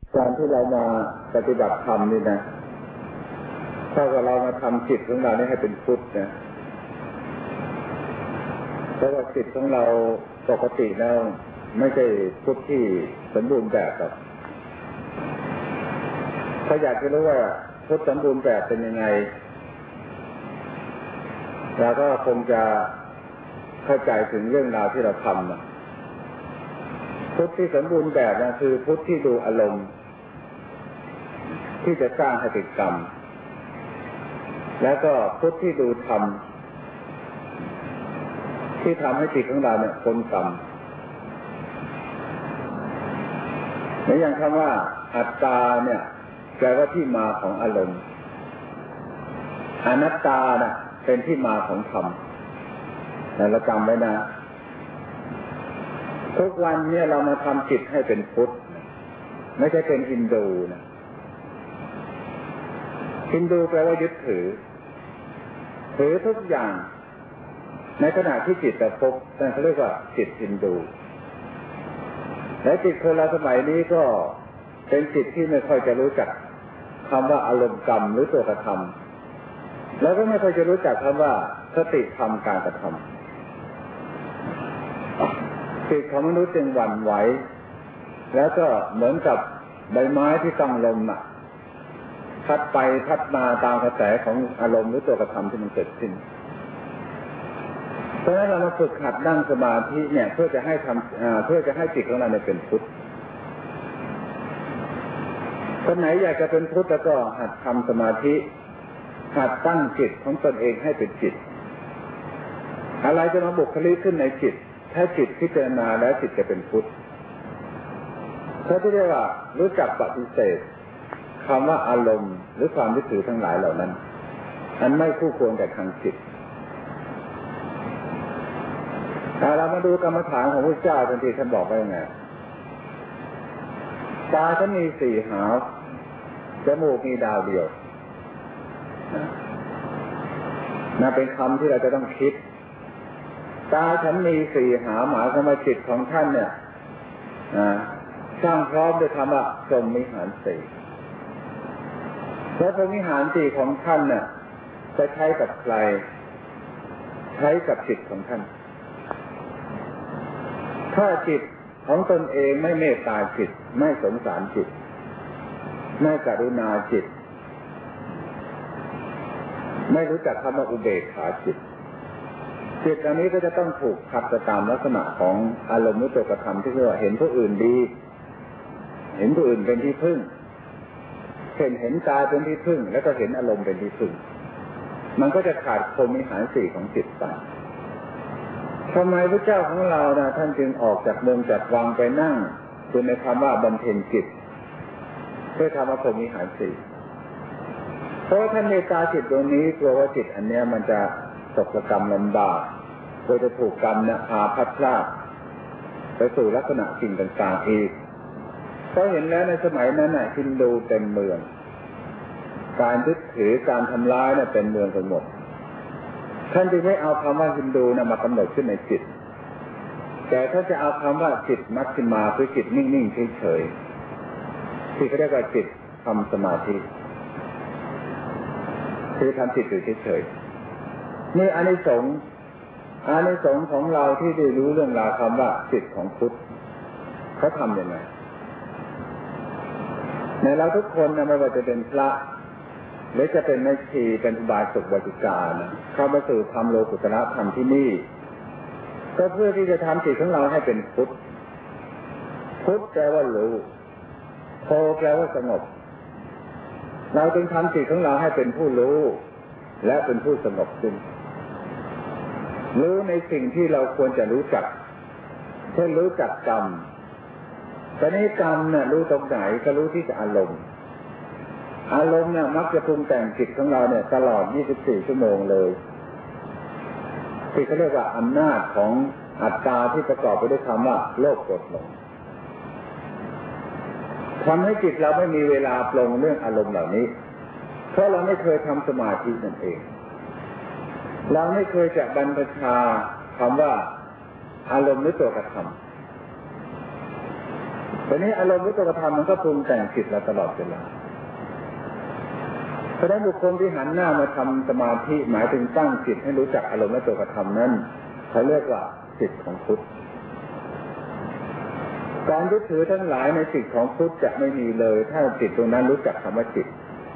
การที่เรามาปฏิบัติธรรมนี่นะถ้าเรามาทำจิตของเราให้เป็นพุทธนะเพราะว่าจิตของเราปกติแล้วไม่ใช่พุทธที่สมบูรณ์แบบหรอกถ้าอยากจะรู้ว่าพุทธสมบูรณ์แบบเป็นยังไงเราก็คงจะเข้าใจถึงเรื่องราวที่เราทำนะพุทธที่สมบูรณ์แบบนะคือพุทธที่ดูอารมณ์ที่จะสร้างให้เกิดกรรมแล้วก็พุทธที่ดูธรรมที่ทำให้จิตของเราเนี่ยพ้นกรรมในอย่างคำว่าอัตตาเนี่ยแปลว่าที่มาของอารมณ์อนัตตาน่ะเป็นที่มาของธรรมเราจำไว้นะทุกวันเนี่ยเรามาทำจิตให้เป็นพุทธไม่ใช่เป็นฮินดูนะฮินดูแปลว่ายึดถือทุกอย่างในขณะที่จิตแต่พบนั่นเขาเรียกว่าจิตฮินดูและจิตคนเราสมัยนี้ก็เป็นจิตที่ไม่ค่อยจะรู้จักคำว่าอารมณ์กรรมหรือตัวกระทำแล้วก็ไม่ค่อยจะรู้จักคำว่าสติธรรมการกระทำจิตของมนุษย์จึงหวั่นไหวแล้วก็เหมือนกับใบไม้ที่ต้องลมพัดไปพัดมาตามกระแสของอารมณ์หรือตัวกระทำที่มันเกิดขึ้นเพราะฉะนั้นเรามาฝึกหัดนั่งสมาธิเนี่ยเพื่อจะให้จิตของเราเนี่ยเป็นพุทธคนไหนอยากจะเป็นพุทธแล้วก็หัดทำสมาธิหัดตั้งจิตของตนเองให้เป็นจิตอะไรจะมาบุคลิกขึ้นในจิตถ้าจิตพิจารณาแล้วจิตจะเป็นพุทธเขาที่เรียกว่ารู้จักปฏิเสธคำว่าอารมณ์หรือความยึดถือทั้งหลายเหล่านั้นอันไม่คู่ควรกับทางจิตเรามาดูกรรมฐานของพระเจ้าทันทีท่านบอกไว้ยังไงตาฉันมีสี่หาวจมูกมีดาวเดียวน่าเป็นคำที่เราจะต้องคิดตาฉันมีสี่หาวหมายความว่าจิตของท่านเนี่ยสร้างพร้อมด้วยคำว่าพรหมวิหารสี่และพรหมวิหารสี่ของท่านเนี่ยจะใช้กับใครใช้กับจิตของท่านถ้าจิตของตนเองไม่เมตตาจิตไม่สงสารจิตไม่กรุณาจิตไม่รู้จักคำว่าอุเบกขาจิตอันนี้ก็จะต้องถูกขัดตามลักษณะของอารมณ์หรือตัวกระทำที่เรียกว่าเห็นผู้อื่นดีเห็นผู้อื่นเป็นที่พึ่งเห็นกายเป็นที่พึ่งแล้วก็เห็นอารมณ์เป็นที่พึ่งมันก็จะขาดพรหมวิหารสี่ของจิตไปทำไมพระเจ้าของเราท่านจึงออกจากเมืองจากวังไปนั่งคือในคำว่าบำเพ็ญจิตเพื่อทำพรหมวิหารสี่เพราะท่านเมตตาจิตตรงนี้กลัวว่าจิตอันนี้มันจะตกกรรมลำบากโดยจะถูกกรรมอาภัพพลาดไปสู่ลักษณะสิ่งต่างๆอีกเพราะเห็นแล้วในสมัยนั้นฮินดูเต็มเมืองการยึดถือการทำร้ายเต็มเมืองไปหมดท่านจึงไม่เอาคำว่าฮินดูมากำหนดขึ้นในจิตแต่ท่านจะเอาคำว่าจิตมัชฌิมาคือจิตนิ่งๆเฉยๆที่เขาเรียกว่าจิตทำสมาธิคือทำจิตอยู่เฉยๆนี่อานิสงส์ของเราที่ได้รู้เรื่องราวคำว่าจิตของพุทธเขาทำยังไงในเราทุกคนไม่ว่าจะเป็นพระหรือจะเป็นแม่ชีเป็นอุบาสกอุบาสิกาเข้ามาสู่ธรรมโลกุตระธรรมที่นี่ก็เพื่อที่จะทำจิตของเราให้เป็นพุทธแปลว่ารู้โธแปลว่าสงบเราจึงทำจิตของเราให้เป็นผู้รู้และเป็นผู้สงบขึ้นรู้ในสิ่งที่เราควรจะรู้จักเช่นรู้จักกรรมแต่ในกรรมรู้ตรงไหนก็รู้ที่อารมณ์มักจะปรุงแต่งจิตของเราตลอด24ชั่วโมงเลยที่เขาเรียกว่าอำนาจของอัตตาที่ประกอบไปด้วยคำว่าโลภโกรธหลงทำให้จิตเราไม่มีเวลาปลงเรื่องอารมณ์เหล่านี้เพราะเราไม่เคยทำสมาธินั่นเองเราไม่เคยจะบรรพชาคำว่าอารมณ์หรือตัวกระทำทีนี้อารมณ์วิตกธรรมมันก็ปรุงแต่งจิตเราตลอดเวลาเพราะฉะนั้นบุคคลที่หันหน้ามาทำสมาธิหมายถึงตั้งจิตให้รู้จักอารมณ์วิตกธรรมนั้นเขาเรียกว่าจิตของพุทธการยึดถือทั้งหลายในจิตของพุทธจะไม่มีเลยถ้าจิตตรงนั้นรู้จักคำว่าจิต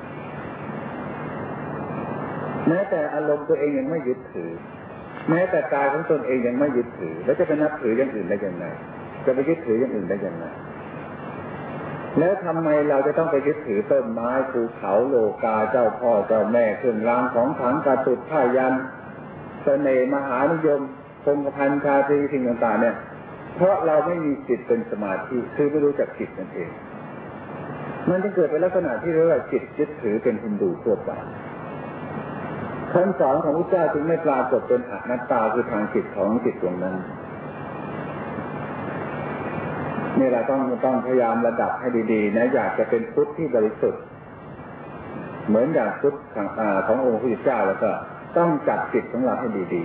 แม้แต่อารมณ์ตัวเองยังไม่ยึดถือแม้แต่กายของตนเองยังไม่ยึดถือแล้วจะไปนับถืออย่างอื่นได้ยังไงจะไปยึดถืออย่างอื่นได้ยังไงแล้วทำไมเราจะต้องไปยึดถือต้นไม้ภูเขาโลกาเจ้าพ่อเจ้าแม่เครื่องรางของขลังการตุดผ้ายันเสน่ห์มหานิยมคงกระพันชาตรีสิ่งต่างๆเนี่ยเพราะเราไม่มีจิตเป็นสมาธิคือไม่รู้จักจิตนั่นเองมันจะเกิดเป็นลักษณะที่เรียกว่าจิตยึดถือเป็นฮินดูทั่วไปคำสอนของพระเจ้าจึงไม่ปรากฏเป็นอนัตตาคือทางจิตของจิตดวงนั้นนี่เราต้องพยายามระดับให้ดีๆนะอยากจะเป็นพุทธที่บริสุทธิ์เหมือนอย่างพุทธขององค์พระพุทธเจ้าแล้วก็ต้องจัดจิตของเราให้ดี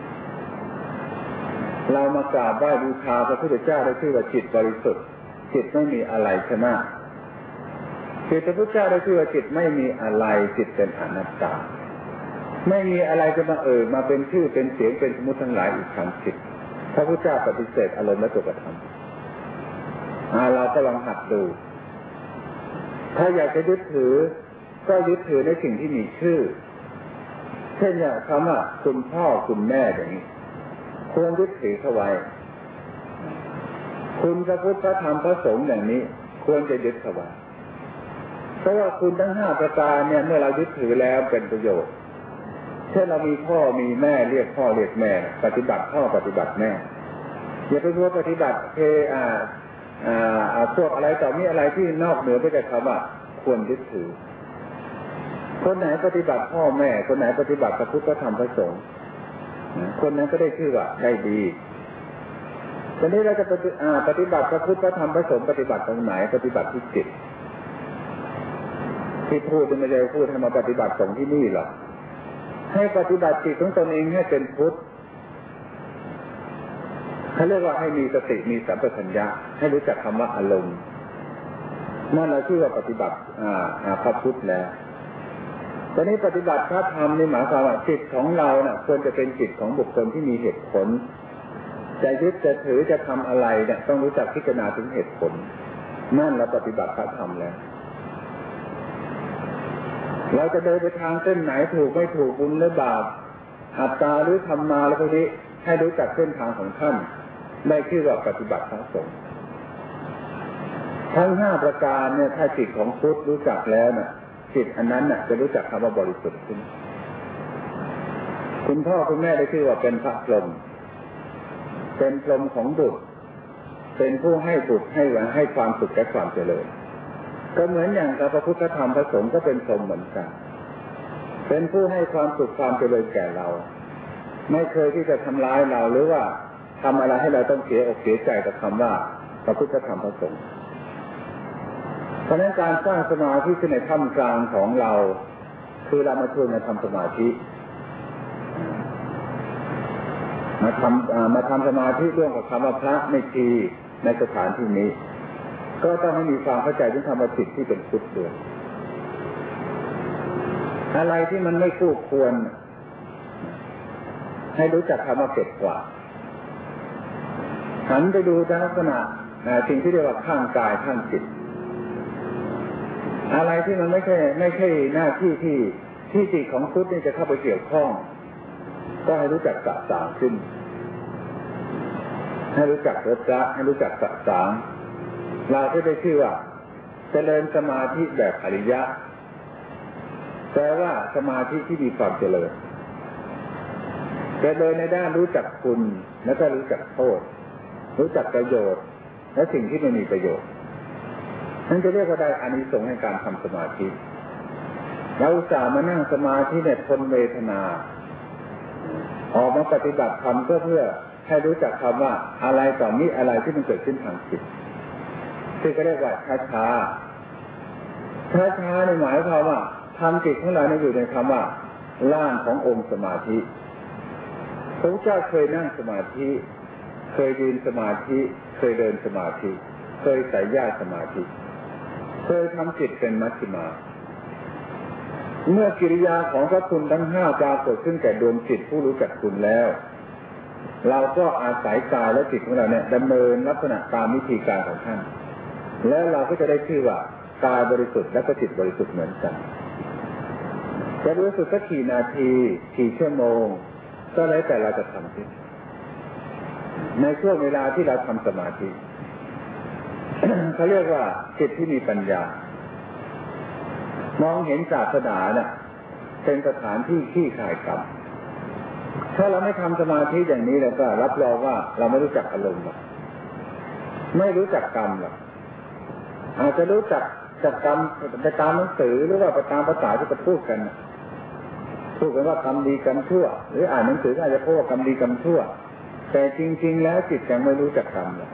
ๆเรามากราบไหว้บูชาพระพุทธเจ้าได้ชื่อว่าจิตบริสุทธิ์จิตไม่มีอะไรใช่ไหมจิตพระพุทธเจ้าได้ชื่อว่าจิตไม่มีอะไรจิตเป็นอนัตตาไม่มีอะไรจะมามาเป็นชื่อเป็นเสียงเป็นสมมุติทั้งหลายอีกทางจิตพระพุทธเจ้าปฏิเสธอารมณ์และตัวกระทำเราก็ลองหัดดูถ้าอยากจะยึดถือก็ยึดถือในสิ่งที่มีชื่อเช่นอย่างคำว่าคุณพ่อคุณแม่อย่างนี้ควรยึดถือเข้าไว้คุณพระพุทธพระธรรมพระสงฆ์อย่างนี้ควรจะยึดเข้าไว้เพราะว่าคุณทั้ง5ประการเนี่ยเมื่อเรายึดถือแล้วเป็นประโยชน์เช่นเรามีพ่อมีแม่เรียกพ่อเรียกแม่ปฏิบัติพ่อปฏิบัติแม่อย่าไปรู้ปฏิบัติพวกอะไรต่อมีอะไรที่นอกเหนือไปจากคำว่าควรยึดถือคนไหนปฏิบัติพ่อแม่คนไหนปฏิบัติพระพุทธพระธรรมพระสงฆ์คนนั้นก็ได้ชื่อว่าได้ดีตอนนี้เราจะปฏิบัติพระพุทธพระธรรมพระสงฆ์ปฏิบัติตรงไหนปฏิบัติที่จิตที่พูดไม่ได้พูดให้มาปฏิบัติตรงที่นี่หรอกให้ปฏิบัติจิตของตนเองให้เป็นพุทธเขาเรียกว่าให้มีสติมีสัมปชัญญะให้รู้จักคำว่าอารมณ์นั่นเราชื่อว่าปฏิบัติพระพุทธแล้วตอนนี้ปฏิบัติพระธรรมนี่หมายความว่าจิตของเราเนี่ยควรจะเป็นจิตของบุคคลที่มีเหตุผลจะยึดจะถือจะทำอะไรเนี่ยต้องรู้จักพิจารณาถึงเหตุผลนั่นเราปฏิบัติพระธรรมแล้วเราจะเดินไปทางเส้นไหนถูกไม่ถูกบุญหรือบาปอัตตาหรือธรรมาแล้วพวกนี้ให้รู้จักเส้นทางของท่านได้ชื่อว่าปฏิบัติพระสงฆ์ทั้ง5ประการเนี่ยถ้าจิตของพุทธรู้จักแล้วน่ะจิตอันนั้นน่ะจะรู้จักคำว่าบริสุทธิ์ขึ้นคุณพ่อคุณแม่ได้ชื่อว่าเป็นพระพรหมเป็นพรหมของบุตรเป็นผู้ให้บุตรให้ความสุขและความเจริญก็เหมือนอย่างพระพุทธธรรมพระสงฆ์ก็เป็นพรหมเหมือนกันเป็นผู้ให้ความสุขความเจริญแก่เราไม่เคยที่จะทำร้ายเราหรือว่าทำอะไรให้เราต้องเสียอกเสียใจกับคำว่าพระพุทธธรรมพระสงฆ์เพราะฉะนั้นการสร้างสมาธิในท่ามกลางของเราคือเรามาชวนมาทำสมาธิมาทำสมาธิร่วมกับคำว่าพระในทีในสถานที่นี้ก็ต้องให้มีความเข้าใจถึงคำว่าจิตที่เป็นพุทธด้วยอะไรที่มันไม่คู่ควรให้รู้จักคำว่าเก็บกวาดหันไปดูลักษณะสิ่งที่เรียกว่าข้างกายข้างจิตอะไรที่มันไม่ใช่หน้าที่ที่จิตของพุทธนี่จะเข้าไปเกี่ยวข้องก็ให้รู้จักสะสางขึ้นให้รู้จักลดละให้รู้จักสะสางเราก็ได้ชื่อว่าเจริญสมาธิแบบอริยะแปลว่าสมาธิที่มีความเจริญแต่โดยในด้านรู้จักคุณและก็รู้จักโทษรู้จักประโยชน์และสิ่งที่ไม่มีประโยชน์นั่นจะเรียกว่าได้อานิสงส์ในการทำสมาธิเราอุตส่าห์มานั่งสมาธิเนี่ยทนเวทนาออกมาปฏิบัติธรรมเพื่อให้รู้จักคำว่าอะไรต่อมีอะไรที่มันเกิดขึ้นทางจิตที่ก็เรียกว่าช้าในหมายความว่าทำจิตของเราเนี่ยอยู่ในคำว่าร่างขององค์สมาธิพระพุทธเจ้าเคยนั่งสมาธิเคยยืนสมาธิเคยเดินสมาธิเคยใส่ญาติสมาธิเคยทำจิตเป็นมัชฌิมาเมื่อกิริยาของพระคุณทั้งห้าปรากฏขึ้นแก่ดวงจิตผู้รู้จักคุณแล้วเราก็อาศัยกายและจิตของเราเนี่ยดำเนินลักษณะตามวิธีการของท่านแล้วเราก็จะได้ชื่อว่ากายบริสุทธิ์และก็จิตบริสุทธิ์เหมือนกันจะบริสุทธิ์สักกี่นาทีกี่ชั่วโมงก็แล้วแต่เราจะทำที่ในช่วงเวลาที่เราทำสมาธิ เขาเรียกว่าจิตที่มีปัญญามองเห็นศาสนาเนี่ยเป็นสถานที่ขี้คายกรรมถ้าเราไม่ทำสมาธิอย่างนี้แล้วก็รับรองว่าเราไม่รู้จักอารมณ์หรอกไม่รู้จักกรรมหรอกอาจจะรู้จักกรรมไปตามหนังสือหรือว่าไปตามภาษาที่เขาพูดกันว่ากรรมดีกรรมชั่วหรืออ่านหนังสืออาจจะพูดว่ากรรมดีกรรมชั่วแต่จริงๆแล้วจิตยังไม่รู้จักกรรมหรอก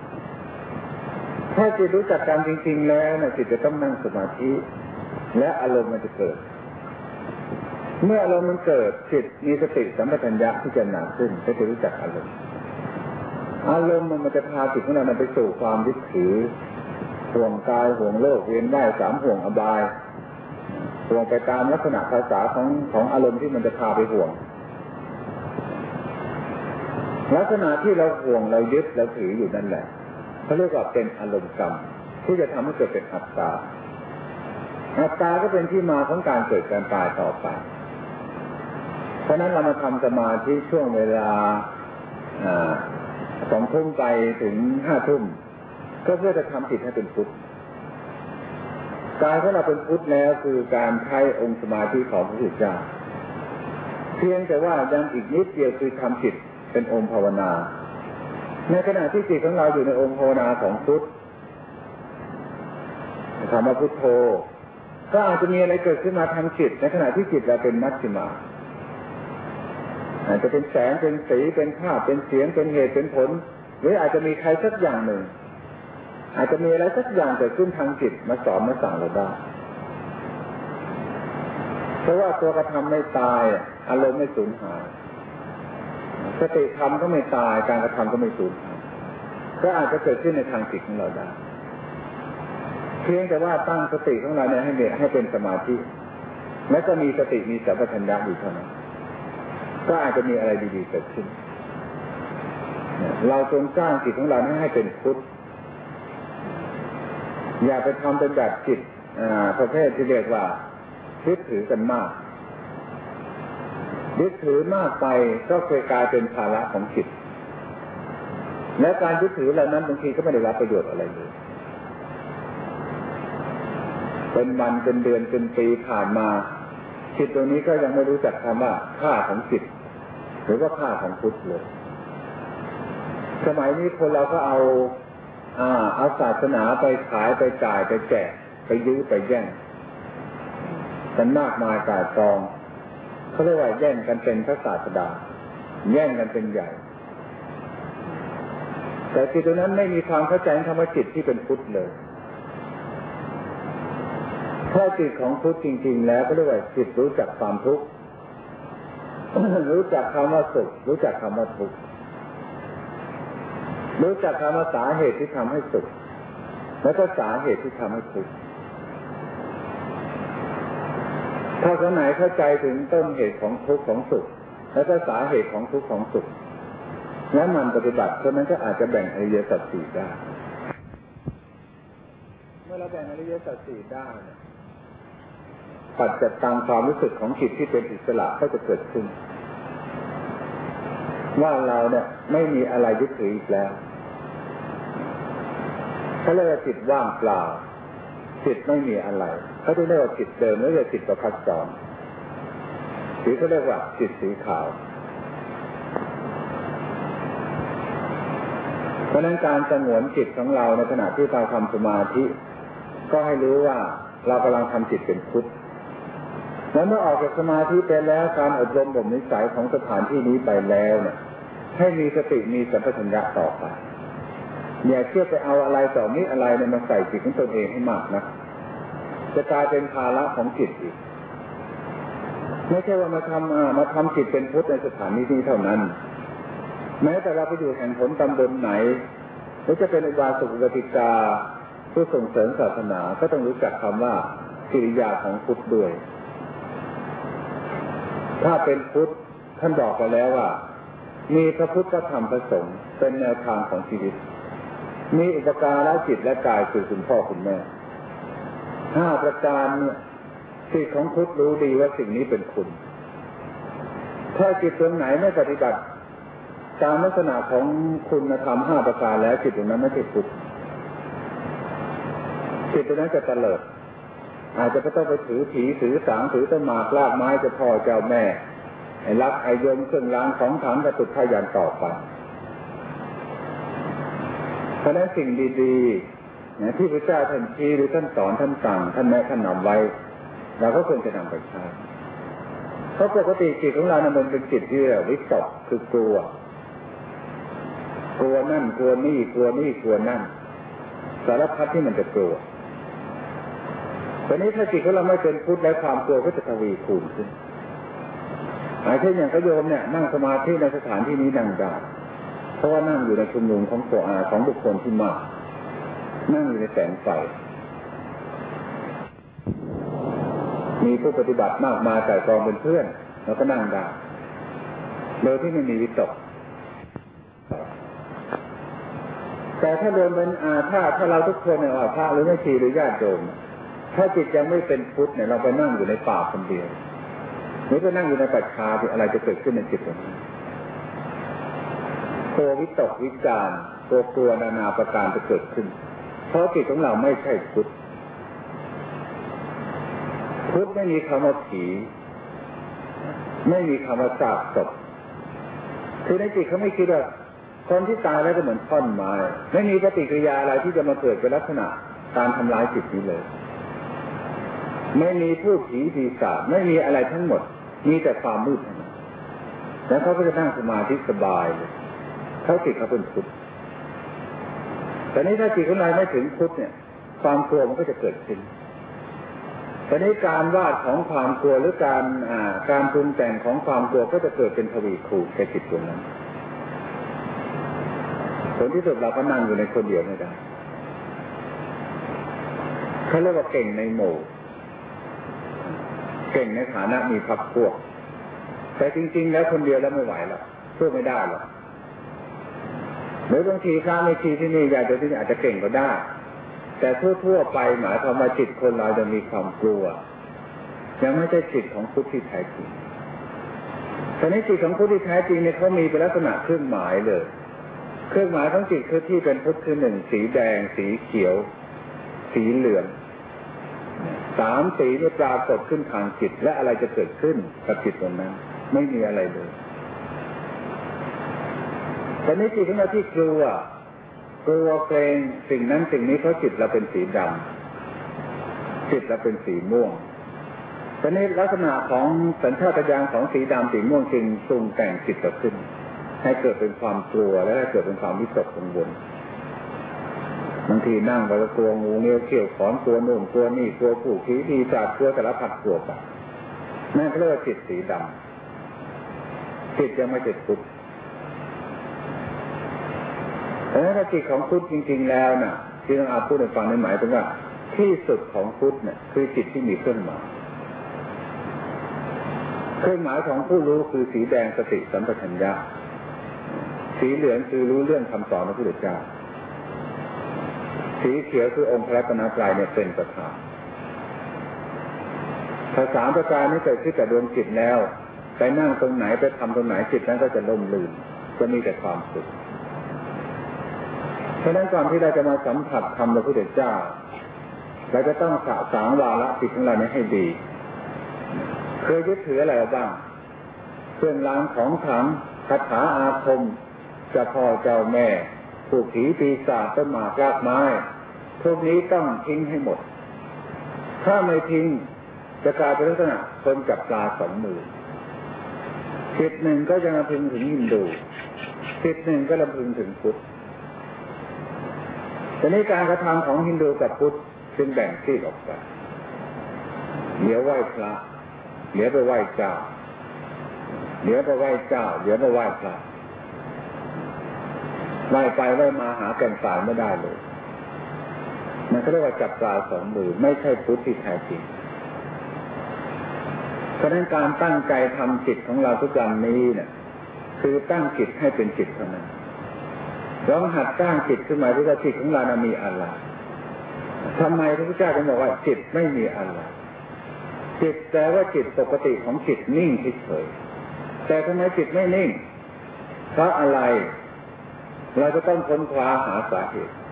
ถ้าจิตรู้จักกรรมจริงๆแล้วเนี่ยจิตจะต้องนั่งสมาธิและอารมณ์มันจะเกิดเมื่ออารมณ์มันเกิดจิตมีสติสัมปชัญญะที่จะหนาขึ้นก็จะรู้จักอารมณ์มันจะพาจิตของเราไปสู่ความยึดถือห่วงกายห่วงโลกเวียนว่ายสามห่วงอบายห่วงไปตามลักษณะภาษาของอารมณ์ที่มันจะพาไปห่วงลักษณะที่เราห่วงเรายึดเราถืออยู่นั่นแหละเขาเรียกว่าเป็นอารมณ์กรรมที่จะทำให้เกิดเป็นอัตตาก็เป็นที่มาของการเกิดการตายต่อไปเพราะนั้นเรามาทำสมาธิช่วงเวลา2 ทุ่มไปถึง5 ทุ่มก็เพื่อจะทำจิตให้เป็นพุทธกายของเราเป็นพุทธแล้วคือการใช้องค์สมาธิของพระพุทธเจ้าเพียงแต่ว่ายังอีกนิดเดียวคือทำจิตเป็นองค์ภาวนาในขณะที่จิตของเราอยู่ในองค์ภาวนาของพุทธคำว่าพุทโธก็อาจจะมีอะไรเกิดขึ้นมาทางจิตในขณะที่จิตเราเป็นมัชฌิมาอาจจะเป็นแสงเป็นสีเป็นภาพเป็นเสียงเป็นเหตุเป็นผลหรืออาจจะมีใครสักอย่างหนึ่งอาจจะมีอะไรสักอย่างเกิดขึ้นทางจิตมาสอนมาสั่งเราได้เพราะว่าตัวกระทำไม่ตายอารมณ์ไม่สูญหายสติธรรมก็ไม่ตายการกระทำก็ไม่สูญหายก็อาจจะเกิดขึ้นในทางจิตของเราได้เพียงแต่ว่าตั้งสติของเราเนี่ยให้เป็นสมาธิและก็มีสติมีสัมปชัญญะอยู่เท่านั้นก็อาจจะมีอะไรดีๆเกิดขึ้นเราจงสร้างจิตของเราให้เป็นพุทธอย่าไปทำเป็นแบบจิตประเภทที่เรียกว่ายึดถือกันมากยึดถือมากไปก็เคยกลายเป็นภาระของจิตและการยึดถือเหล่านั้นบางทีก็ไม่ได้รับประโยชน์อะไรเลยเป็นวันเป็นเดือนเป็นปีผ่านมาจิตตรงนี้ก็ยังไม่รู้จักคำว่าค่าของจิตหรือว่าค่าของพุทธเลยสมัยนี้คนเราก็เอาศาสนาไปขายไปจ่ายไปแจกไปยื้อไปแย่งกันมากมายกายกองเขาเรียกว่าแย่งกันเป็นพระศาสดาแย่งกันเป็นใหญ่แต่จิตตรงนั้นไม่มีความเข้าใจคำว่าจิตที่เป็นพุทธเลยถ้าจิตของพุทธจริงๆแล้วก็เรียกว่าจิตรู้จักความทุกข์ รู้จักคำว่าสุขรู้จักคำว่าทุกข์รู้จักคำว่าสาเหตุที่ทำให้สุขและก็สาเหตุที่ทำให้ทุกข์ถ้าคนไหนเข้าใจถึงต้นเหตุของทุกข์ของสุขและก็สาเหตุของทุกข์ของสุขแล้วมันปฏิบัติคนนั้นก็อาจจะแบ่งอริยสัจสี่ได้เมื่อเราแบ่งอริยสัจสี่ได้ปัจจัยตามความรู้สึกของจิตที่เป็นอิสระก็จะเกิดขึ้นว่าเราเนี่ยไม่มีอะไรยึดถืออีกแล้วเขาเรียกว่าจิตว่างเปล่าจิตไม่มีอะไรเขาเรียกว่าจิตเดิมหรือเรียกจิตประภัสสรหรือเขาเรียกว่าจิตสีขาวเพราะนั้นการสงวนจิตของเราในขณะที่เราทำสมาธิก็ให้รู้ว่าเรากำลังทำจิตเป็นพุทธแล้วเมื่อออกจากสมาธิไปแล้วการอบรมบ่มนิสัยของสถานที่นี้ไปแล้วเนี่ยให้มีสติมีสัมปชัญญะต่อไปอย่าเชื่อไปเอาอะไรต่อนี้อะไรเนี่ยมาใส่จิตของตนเองให้มากนะจะกลายเป็นภาระของจิตอีกไม่ใช่ว่ามาทำจิตเป็นพุทธในสถานที่นี้เท่านั้นแม้แต่เราไปอยู่แห่งหนตำบลไหนหรือจะเป็นอุบาสกอุบาสิกาผู้ส่งเสริมศาสนาก็ต้องรู้จักคำว่ากิริยาของพุทธด้วยถ้าเป็นพุทธท่านบอกไปแล้วว่ามีพระพุทธพระธรรมพระสงฆ์เป็นแนวทางของชีวิตมีอุปการะจิตและกายคือคุณพ่อคุณแม่5 ประการเนี่ยจิตของพุทธรู้ดีว่าสิ่งนี้เป็นคุณถ้าจิตตรงไหนไม่ปฏิบัติตามลักษณะของคุณธรรม5 ประการแล้วจิตตรงนั้นไม่ใช่พุทธจิตตรงนั้นจะเตลิดอาจจะต้องไปถือผีถือสางถือต้นหมากลากไม้เจ้าพ่อเจ้าแม่ไอ้รักไอ้ยมเครื่องรางของขลังกระตุกพยันต่อไปเพราะนั้นสิ่งดีๆที่พระเจ้าท่านชี้หรือท่านสอนท่านสั่งท่านแนะท่านนำไว้เราก็ควรจะนำไปใช้เพราะปกติจิตของเราเนี่ยมันเป็นจิตที่วิตกคือกลัวนั่นกลัวนี่กลัวนั่นสารพัดที่มันจะกลัวตอนนี้ถ้าจิตของเราไม่เป็นพุทธแล้วความกลัวก็จะทวีคูณขึ้นเช่นอย่างพระโยมเนี่ยนั่งสมาธิในสถานที่นี้นั่งได้เพราะว่านั่งอยู่ในชุมนุมของของบุคคลที่มากนั่งอยู่ในแสงไฟมีผู้ปฏิบัติมากมายแต่กองเป็นเพื่อนเราก็นั่งได้โดยที่ไม่มีวิตกแต่ถ้าเดินเป็นถ้าเราทุกคนเนี่ยพระหรือแม่ชีหรือญาติโยมถ้าจิตยังไม่เป็นพุทธเนี่ยเราไปนั่งอยู่ในป่าคนเดียวหรือไปนั่งอยู่ในป่าช้าที่อะไรจะเกิดขึ้นในจิตเราตัววิตกวิจารตัวกลัวนานาประการจะเกิดขึ้นเพราะจิตของเราไม่ใช่พุทธพุทธไม่มีคำว่าผีไม่มีคำว่าซากศพคือในจิตเขาไม่คิดว่าคนที่ตายแล้วก็เหมือนท่อนไม้ไม่มีปฏิกิริยาอะไรที่จะมาเกิดเป็นลักษณะการทำลายจิตนี้เลยไม่มีผู้ผีปีศาจไม่มีอะไรทั้งหมดมีแต่ความมืดแล้วเขาก็จะนั่งสมาธิสบายเลยเขาจิตเขาเป็นพุทธแต่นี้ถ้าจิตของเราไม่ถึงพุทธเนี่ยความกลัวมันก็จะเกิดขึ้นแต่นี้การวาดของความกลัวหรือการปรุงแต่งของความกลัวก็จะเกิดเป็นทวีคูณแก่จิตตัวนั้นผลที่สุดเราก็นั่งอยู่ในคนเดียวไม่ได้เขาเรียกว่าเก่งในหมู่เก่งในฐานะมีพรรคพวกแต่จริงๆแล้วคนเดียวแล้วไม่ไหวหรอกสู้ไม่ได้หรอกหรือบางทีข้าไม่ทีที่นี่ญาติที่นี่อาจจะเก่งก็ได้แต่ทั่วๆไปหมายความว่าจิตคนเราจะมีความกลัวยังไม่ใช่จิตของพุทธที่แท้จริงแต่ในจิตของพุทธที่แท้จริงเนี่ยเขามีเป็นลักษณะเครื่องหมายเลยเครื่องหมายของจิตคือที่เป็นพุทธคือ1สีแดงสีเขียวสีเหลือง3 สีนี่ปรากฏขึ้นทางจิตและอะไรจะเกิดขึ้นกับจิตตรงนั้นไม่มีอะไรเลยแต่ในจิตของเราที่กลัวเกรงสิ่งนั้นสิ่งนี้เพราะจิตเราเป็นสีดำจิตเราเป็นสีม่วงแต่ในลักษณะของสัญชาตญาณของสีดำสีม่วงจึงปรุงแต่งจิตเราขึ้นให้เกิดเป็นความกลัวและให้เกิดเป็นความวิตกกังวลบางทีนั่งไปก็กลัวงูเงี้ยวเขี้ยวขอนกลัวโน่นกลัวนี่กลัวผู้ผีปีศาจกลัวสารพัดกลัวไปนั่นเรียกว่าจิตสีดำจิตยังไม่เจ็ดพุทธแต่ถ้าจิตของพุทธจริงๆแล้วน่ะที่ต้องพูดให้ฟังในหมายถึงว่าที่สุดของพุทธเนี่ยคือจิตที่มีเครื่องหมายของผู้รู้คือสีแดงสติสัมปชัญญะสีเหลืองคือรู้เรื่องคำสอนของพระพุทธเจ้าสีเขียวคือองค์พระรัตนตรัยเนี่ยเป็นประธานภาษาประการนี้เกิดขึ้นกับดวงจิตแล้วไปนั่งตรงไหนไปทำตรงไหนจิตนั้นก็จะล่มลื่นจะมีแต่ความสุขเพราะนั้นก่อนที่เราจะมาสัมผัสธรรมพระพุทธเจ้าเราจะต้องสะสางวาระจิตของเราให้ดีเคยยึดถืออะไรบ้างเครื่องรางของขลังคาถาอาคมเจ้าพ่อเจ้าแม่ผู้ผีปีศาจต้นหมากรากไม้พวกนี้ต้องทิ้งให้หมดถ้าไม่ทิ้งจะกลายเป็นลักษณะคนจับปลา2 มือจิตหนึ่งก็จะลำพึงถึงฮินดูจิตหนึ่งก็ลำพึงถึงพุทธแต่ในการกระทำของฮินดูกับพุทธจึงแบ่งซีกออกไปเดี๋ยวไหว้พระเดี๋ยวไปไหว้เจ้าเดี๋ยวไปไหว้เจ้าเดี๋ยวไปไหว้พระว่ายไปว่ายมาหาแก่นสารไม่ได้เลยมันก็เรียกว่าจับปลาสองมือไม่ใช่พุทธที่แท้จริงเพราะนั้นการตั้งใจทำจิตของเราทุกวันนี้เนี่ยคือตั้งจิตให้เป็นจิตเท่านั้นลองหัดตั้งจิตขึ้นมาดูว่าจิตของเรามีอะไรทำไมพระพุทธเจ้าถึงบอกว่าจิตไม่มีอะไรจิตแต่ว่าจิตปกติของจิตนิ่งเฉยๆแต่ทำไมจิตไม่นิ่งเพราะอะไรเราจะต้องค้นคว้าหาสาเหตุ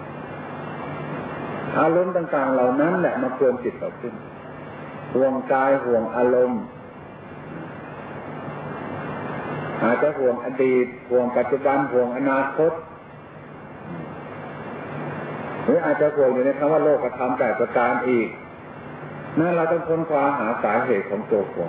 อารมณ์ต่างๆเหล่านั้นแหละมาเกินจิตเราขึ้นห่วงกายห่วงอารมณ์อาจจะห่วงอดีตห่วงปัจจุบันห่วงอนาคตหรืออาจจะห่วงอยู่ในคำว่าโลกธรรมแปดประการอีกนั่นเราต้องค้นคว้าหาสาเหตุของตัวห่วง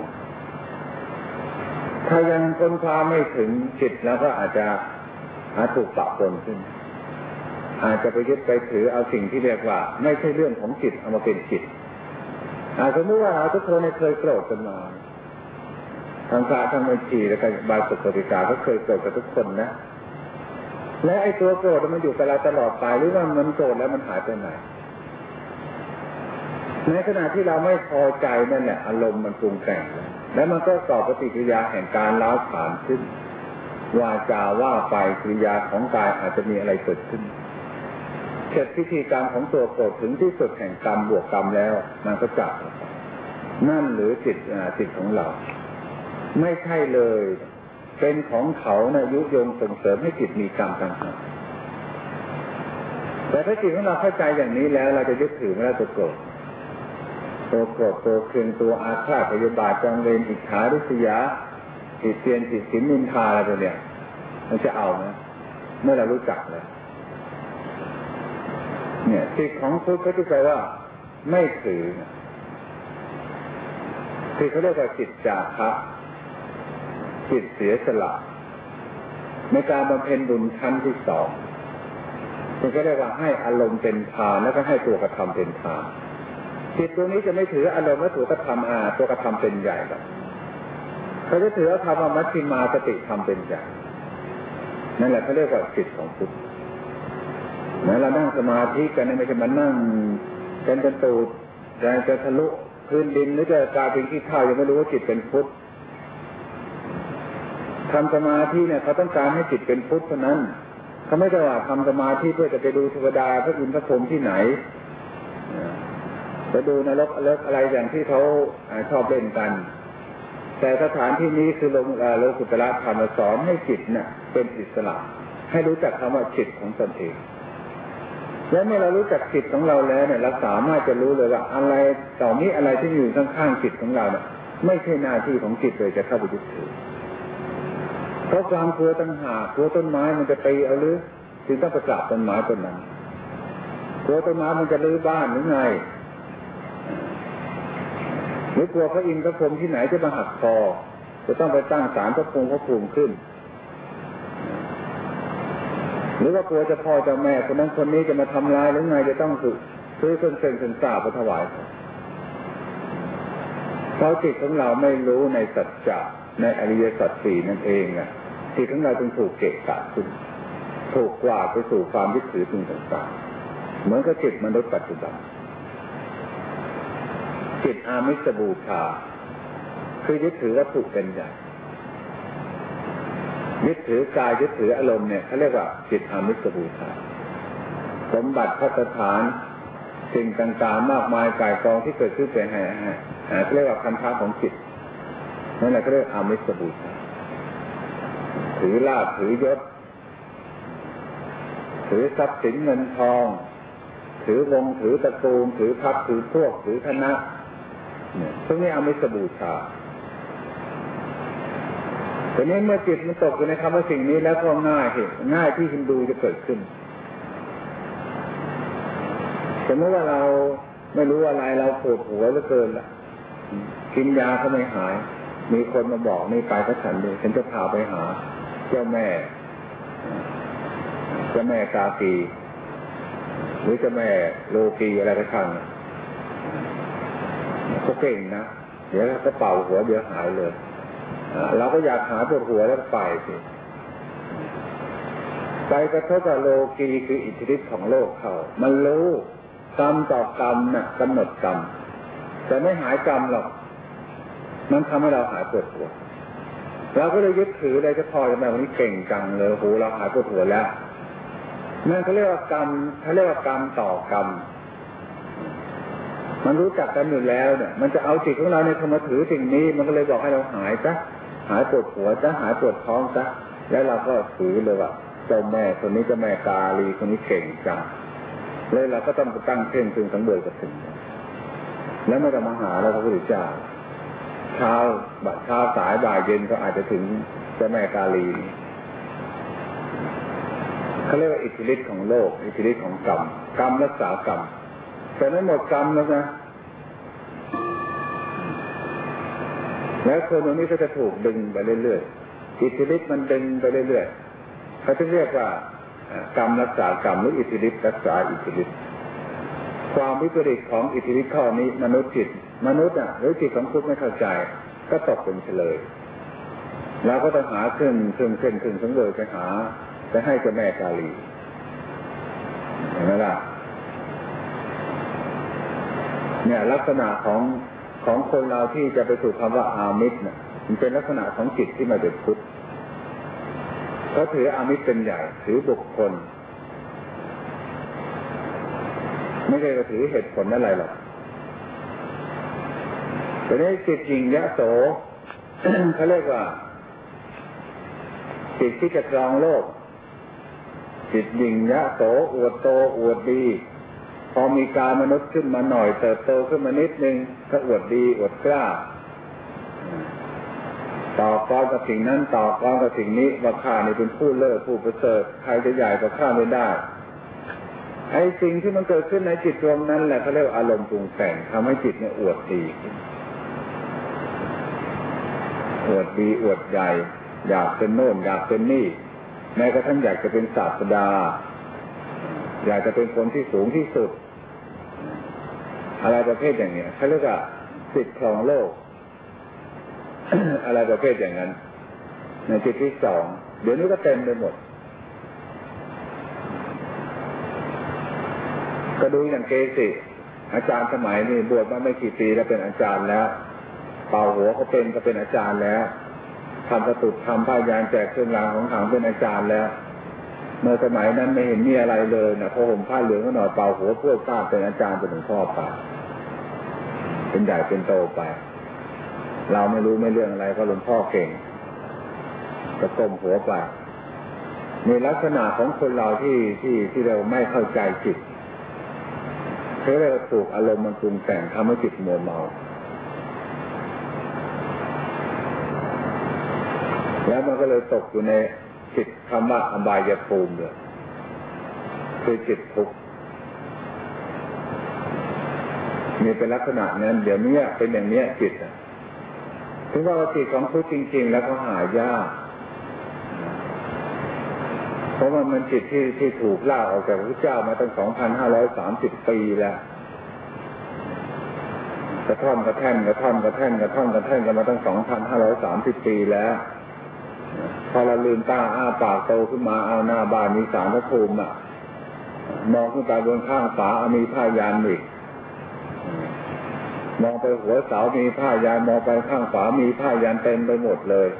ถ้ายังค้นคว้าไม่ถึงจิตแล้วก็อาจจะถูกปะปนขึ้นอาจจะไปยึดไปถือเอาสิ่งที่เรียกว่าไม่ใช่เรื่องของจิตเอามาเป็นจิตสมมติว่าทุกคนเคยโกรธกันมาทั้งพระทั้งแม่ชีและก็บาสุปฏิกาก็เคยโกรธกับทุกคนนะและไอ้ตัวโกรธมันอยู่กับเราตลอดไปหรือว่ามันโกรธแล้วมันหายไปไหนในขณะที่เราไม่พอใจนั่นแหละอารมณ์มันปรุงแต่งแล้วมันก็ก่อปฏิกิริยาแห่งการล้าวผลาญขึ้นวาจาว่าไปกิริยาของกายอาจจะมีอะไรเกิดขึ้นเสร็จพิธีกรรมของตัวโกรธถึงที่สุดแห่งกรรมบวกกรรมแล้วมันก็จับนั่นหรือจิตของเราไม่ใช่เลยเป็นของเขานะยุยงส่งเสริมให้จิตมีกรรมต่างหากแต่ถ้าจิตของเราเข้าใจอย่างนี้แล้วเราจะยึดถือไม่ได้ตัวโกรธตัวเคืองตัวอาฆาตพยาบาทจองเวรอิจฉาริษยาติเตียนติสินนินทาอะไรตัวเนี้ยมันจะเอานะเมื่อเรารู้จักแล้วเนี่ยจิตของพุทธก็จะแปลว่าไม่ถือที่เขาเรียกว่าจิตจาคะจิตเสียสละในการบำเพ็ญบุญชั้นที่สองมันก็เรียกว่าให้อารมณ์เป็นทานแล้วก็ให้ตัวกระทำเป็นทานจิตตัวนี้จะไม่ถืออารมณ์และตัวกระทำตัวกระทำเป็นใหญ่หรอกเขาจะถือธรรมมัชฌิมาสติธรรมเป็นใหญ่นั่นแหละเขาเรียกว่าจิตของพุทธเหมือนเรานั่งสมาธิกันไม่ใช่มานั่งเป็นตูดจะทะลุพื้นดินหรือจะกลายเป็นขี้เถ้ายังไม่รู้ว่าจิตเป็นพุทธทำสมาธิเนี่ยเขาต้องการให้จิตเป็นพุทธเท่านั้นเขาไม่ได้ว่าทำสมาธิเพื่อจะไปดูเทวดาพระอินทร์พระพรหมที่ไหนจะดูนรกอะไรอย่างที่เขาชอบเล่นกันแต่สถานที่นี้คือโลกุตระธรรมสอนให้จิตเนี่ยเป็นอิสระให้รู้จักคำว่าจิตของตนเองและเมื่อเรารู้จักจิตของเราแล้วเนี่ยเราสามารถจะรู้เลยว่าอะไรต่อนี้อะไรที่อยู่ข้างๆจิตของเราเนี่ยไม่ใช่หน้าที่ของจิตเลยจะเข้าไปยึดถือเพราะความกลัวตั้งหากกลัวต้นไม้มันจะตีเอาหรือถึงต้องไปกราบต้นไม้ต้นนั้นกลัวต้นไม้มันจะรื้อบ้านหรือไงหรือกลัวพระอินทร์พระพรหมที่ไหนจะมาหักคอจะต้องไปตั้งศาลพระภูมิขึ้นหรือว่ากลัวจะพ่อเจ้าแม่คนนั้นคนนี้จะมาทำร้ายหรือไงจะต้องซื้อเครื่องเส้นเครื่องสาบไปถวายเพราะจิตของเราไม่รู้ในสัจจะในอริยสัจสี่นั่นเองจิตของเราจึงถูกเกะกะขึ้นถูกกวาดไปสู่ความยึดถือสิ่งต่างๆเหมือนกับจิตมนุษย์ปัจจุบันจิตอามิสบูชาคือยึดถือวัตถุเป็นใหญ่ยึดถือกายยึดถืออารมณ์เนี่ยเขาเรียกว่าจิตอามิสบูชาสมบัติภัตฐานสิ่งต่างๆมากมายกายกองที่เกิดขึ้นเป็นเรียกว่าคันธะของจิตนั่นแหละก็เรียกอามิสบูชาถือลาภถือยศถือทรัพย์สินเงินทองถือวงถือตระกูลถือพรรคถือพวกถือคณะเนี่ยพวกนี้อามิสบูชาแต่นี้เมื่อจิตมันตกอยู่ในคำว่าสิ่งนี้แล้วก็ง่ายที่ฮินดูจะเกิดขึ้นสมมติว่าเราไม่รู้อะไรเราปวดหัวเหลือเกินละกินยาก็ไม่หายมีคนมาบอกนี่ไปก็ฉันเลยฉันจะพาไปหาเจ้าแม่กากีหรือเจ้าแม่โลกีอะไรก็ช่างเขาเก่งนะเดี๋ยวเขาเป่าหัวเดี๋ยวหายเลยเราก็อยากหาปวดหัวแล้วไปสิไปกระทบกับโลกีคืออิทธิฤทธิ์ของโลกเขามันรู้กรรมต่อกรรมน่ะกำหนดกรรมแต่ไม่หายกรรมหรอกมันทำให้เราหายปวดหัวเราก็เลยยึดถือเลยจะพอจะแบบวันนี้เก่งจังเลยโหเราหายปวดหัวแล้วนั่นเขาเรียกว่ากรรมเขาเรียกว่ากรรมต่อกรรมมันรู้จักกันอยู่แล้วเนี่ยมันจะเอาจิตของเราเนี่ยทำมาถือสิ่งนี้มันก็เลยบอกให้เราหายซะหายปวดหัวซะหายปวดท้องซะแล้วเราก็ถือเลยว่าเจ้าแม่คนนี้เจ้าแม่กาลีคนนี้เก่งจังเลยเราก็ต้องตั้งเพ่งพึงสังเวยกับถึงแล้วไม่ต้องมาหาเราพระพุทธเจ้าเช้าสายบ่ายเย็นก็อาจจะถึงเจ้าแม่กาลีเขาเรียกว่าอิทธิฤทธิ์ของโลกอิทธิฤทธิ์ของกรรมกรรมรักษากรรมแต่ไม่หมดกรรมแล้วนะแล้วคนตรงนี้ก็จะถูกดึงไปเรื่อยๆอิทธิฤทธิ์มันดึงไปเรื่อยๆเขาจะเรียกว่ากรรมรักษากรรมหรืออิทธิฤทธิ์รักษาอิทธิฤทธิ์ความวิปริตของอิทธิฤทธิ์ข้อนี้มนุษย์หรือจิตของพุทธไม่เข้าใจก็ตกเป็นเฉลยแล้วก็ต้องหาเครื่องสังเวยไปหาจะให้เจ้าแม่กาลีเห็นไหมล่ะเนี่ยลักษณะของคนเราที่จะไปสู่คำว่าอามิตรเนี่ยมันเป็นลักษณะของจิตที่มาเด็ดพุทธเขาถืออามิตรเป็นใหญ่ถือบุคคลไม่ใช่ก็ถือเหตุผลอะไรหรอกแต่ในจิตจริงยะโส เขาเรียกว่าจิตที่จะครองโลกจิตหญิงยะโสอวดโตอวดดีพอมีการมนุษย์ขึ้นมาหน่อยเติบโตขึ้นมานิดนึงก็อวดดีอวดกล้าต่อกรกับสิ่งนั้นต่อกรกับสิ่งนี้ว่าข้านี่เป็นผู้เลิศผู้ประเสริฐใครจะใหญ่กว่าข้าไม่ได้ไอ้สิ่งที่มันเกิดขึ้นในจิตดวงนั้นแหละเขาเรียกอารมณ์ปรุงแต่งทำให้จิตเนี่ยอวดดีอวดดีอวดใหญ่อยากเป็นโน่นอยากเป็นนี่แม้กระทั่งอยากจะเป็นศาสดาอยากจะเป็นคนที่สูงที่สุดอะไรประเภทอย่างนี้เขาเรียกว่าจิตครองโลก อะไรประเภทอย่างนั้นในจิตที่สองเดี๋ยวนี้ก็เต็มไปหมดก็ดูอย่างเกสิอาจารย์สมัยนี้บวชมาไม่กี่ปีแล้วเป็นอาจารย์แล้วเป่าหัวก็เป็นอาจารย์แล้วทำประตูทำผ้ายานแจกเครื่องรางของขลังเป็นอาจารย์แล้วเมื่อสมัยนั้นไม่เห็นมีอะไรเลยนะพอห่มผ้าเหลืองก็หน่อยเป่าหัวพวกป้าเป็นอาจารย์เป็นหลวงพ่อไปเป็นใหญ่เป็นโตไปเราไม่รู้ไม่เรื่องอะไรก็หลวงพ่อเก่งก็ก้มหัวไปในลักษณะของคนเราที่เราไม่เข้าใจจิตเขาเรียกว่าถูกอารมณ์มันปรุงแต่งทำให้จิตมัวเมาแล้วมันก็เลยตกอยู่ในจิตคำว่าอบายภูมิเลยคือจิตทุกข์มีเป็นลักษณะนั้นเดี๋ยวนี้เป็นอย่างนี้จิตถึงว่าจิตของทุกข์จริงๆแล้วก็หายากเพราะว่ามันจิตที่ถูกล่าออกจากพระเจ้ามาตั้ง 2,530 ปีแล้วกระท่อนกระแท่นกันมาตั้ง 2,530 ปีแล้วพอเราลืมตาอ้าปากโตขึ้นมาเอาหน้าบ้านมีศาลพระภูมิมองขึ้นไปบนข้างฝามีผ้ายานอีกมองไปหัวเสามีผ้ายานมองไปข้างฝามีผ้ายานเต็มไปหมดเลย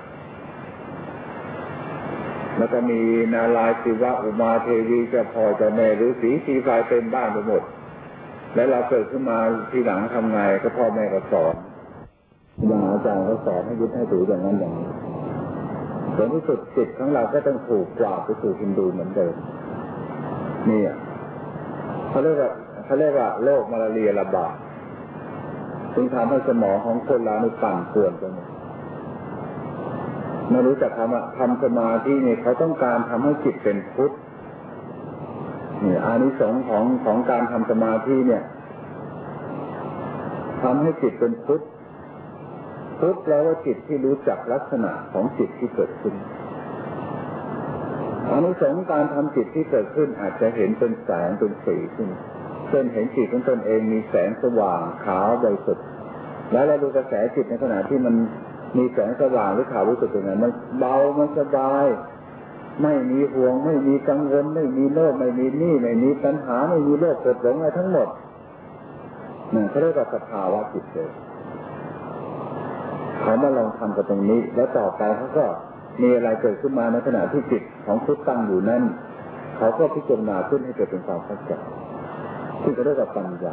แล้วก็มีนาลายณ์ศิวะอุมาเทวีเจ้าพ่อเจ้าแม่ฤาษีชีพายเต็มบ้านไปหมดแล้วเราเกิดขึ้นมาทีหลังทำไงก็พ่อแม่ก็สอนอาจารย์ก็สอนให้ยึดให้ถืออย่างนั้นอย่างนี้ผลที่สุดจิตของเราก็ต้องถูกกวาดไปสู่ฮินดูเหมือนเดิมนี่เขาเรียกว่าโรคมาลาเรียระบาดจึงทำให้สมองของคนเรานี่ปั่นป่วนไปหมดไม่รู้จักทำสมาธินี่เขาต้องการทำให้จิตเป็นพุทธนี่อานิสงส์ของการทำสมาธิเนี่ยทำให้จิตเป็นพุทธแปลว่าจิตที่รู้จักลักษณะของจิตที่เกิดขึ้นอานิสงส์การทำจิตที่เกิดขึ้นอาจจะเห็นเป็นแสงเป็นสีขึ้นเช่นเห็นจิตของตนเองมีแสงสว่างขาวบริสุทธิ์แล้วเราดูกระแสจิตในขณะที่มันมีแสงสว่างหรือขาวบริสุทธิ์อย่างนั้นมันเบามันสบายไม่มีห่วงไม่มีกังวลไม่มีโลภไม่มีหนี้ไม่มีปัญหาไม่มีโรคเกิดหลงอะไรทั้งหมดนั่นเขาเรียกว่าสภาวะจิตเลยเขามาลองทำกับตรงนี้แล้วต่อไปเขาก็มีอะไรเกิดขึ้นมาในขณะที่จิตของผู้ตั้งอยู่นั้นเขาก็พิจารณาขึ้นให้เกิดเป็นความเข้าใจที่เขาเรียกว่าปัญญา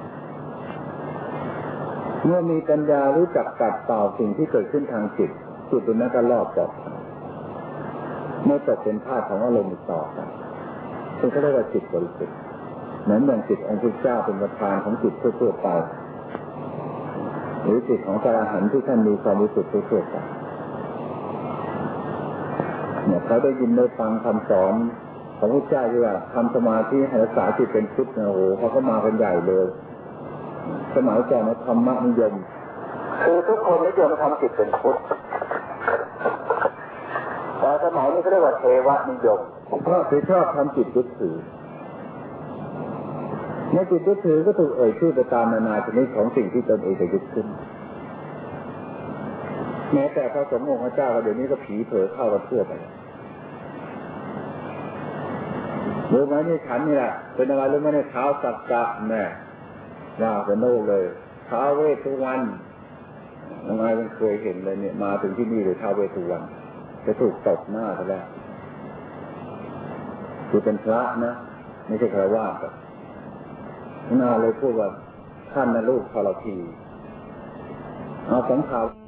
เมื่อมีปัญญารู้จักตัดเป่าสิ่งที่เกิดขึ้นทางจิตจิตตัวนั้นก็รอบปลอดภัยไม่ตกเป็นทาสของอารมณ์ต่อไปซึ่งเขาเรียกว่าจิตบริสุทธิ์เหมือนอย่างจิตองค์พระเจ้าเป็นประธานของจิตทั่วไปหรือจิตของพระอรหันต์ที่ท่านมีความบริสุทธิ์ทั่วไปเนี่ยเขาได้ยินได้ฟังคำสอนของพระเจ้าที่ว่าทำสมาธิให้รักษาจิตเป็นพุทธนะโอ้โหเขาก็มากันใหญ่เลยสมัยก่อนนะธรรมนิยมคือทุกคนนิยมทำจิตเป็นพุทธแต่สมัยนี้เขาเรียกว่าเทวนิยมเพราะชอบทำจิตยึดถือในจิตยึดถือก็ถูกเอ่ยชื่อไปตามนานาชนิดของสิ่งที่ตนเองจะยึดขึ้นแม้แต่พระสงฆ์องค์เจ้าเดี๋ยวนี้ก็ผีเผลอเข้ากันทั่วไปรู้ไหมนี่ฉันนี่แหละเป็นอะไรรู้ไหมเนี่ยเท้าสักกะแม่ว่าเป็นโน่เลยเท้าเวสสุวรรณน้องไอ้ยังเคยเห็นเลยเนี่ยมาถึงที่นี่เลยเท้าเวสสุวรรณจะถูกตบหน้าซะแล้วคือเป็นพระนะไม่ใช่ฆราวาสครับหน้าเลยพูดว่าท่านนะลูกทรพีเอาสังขาร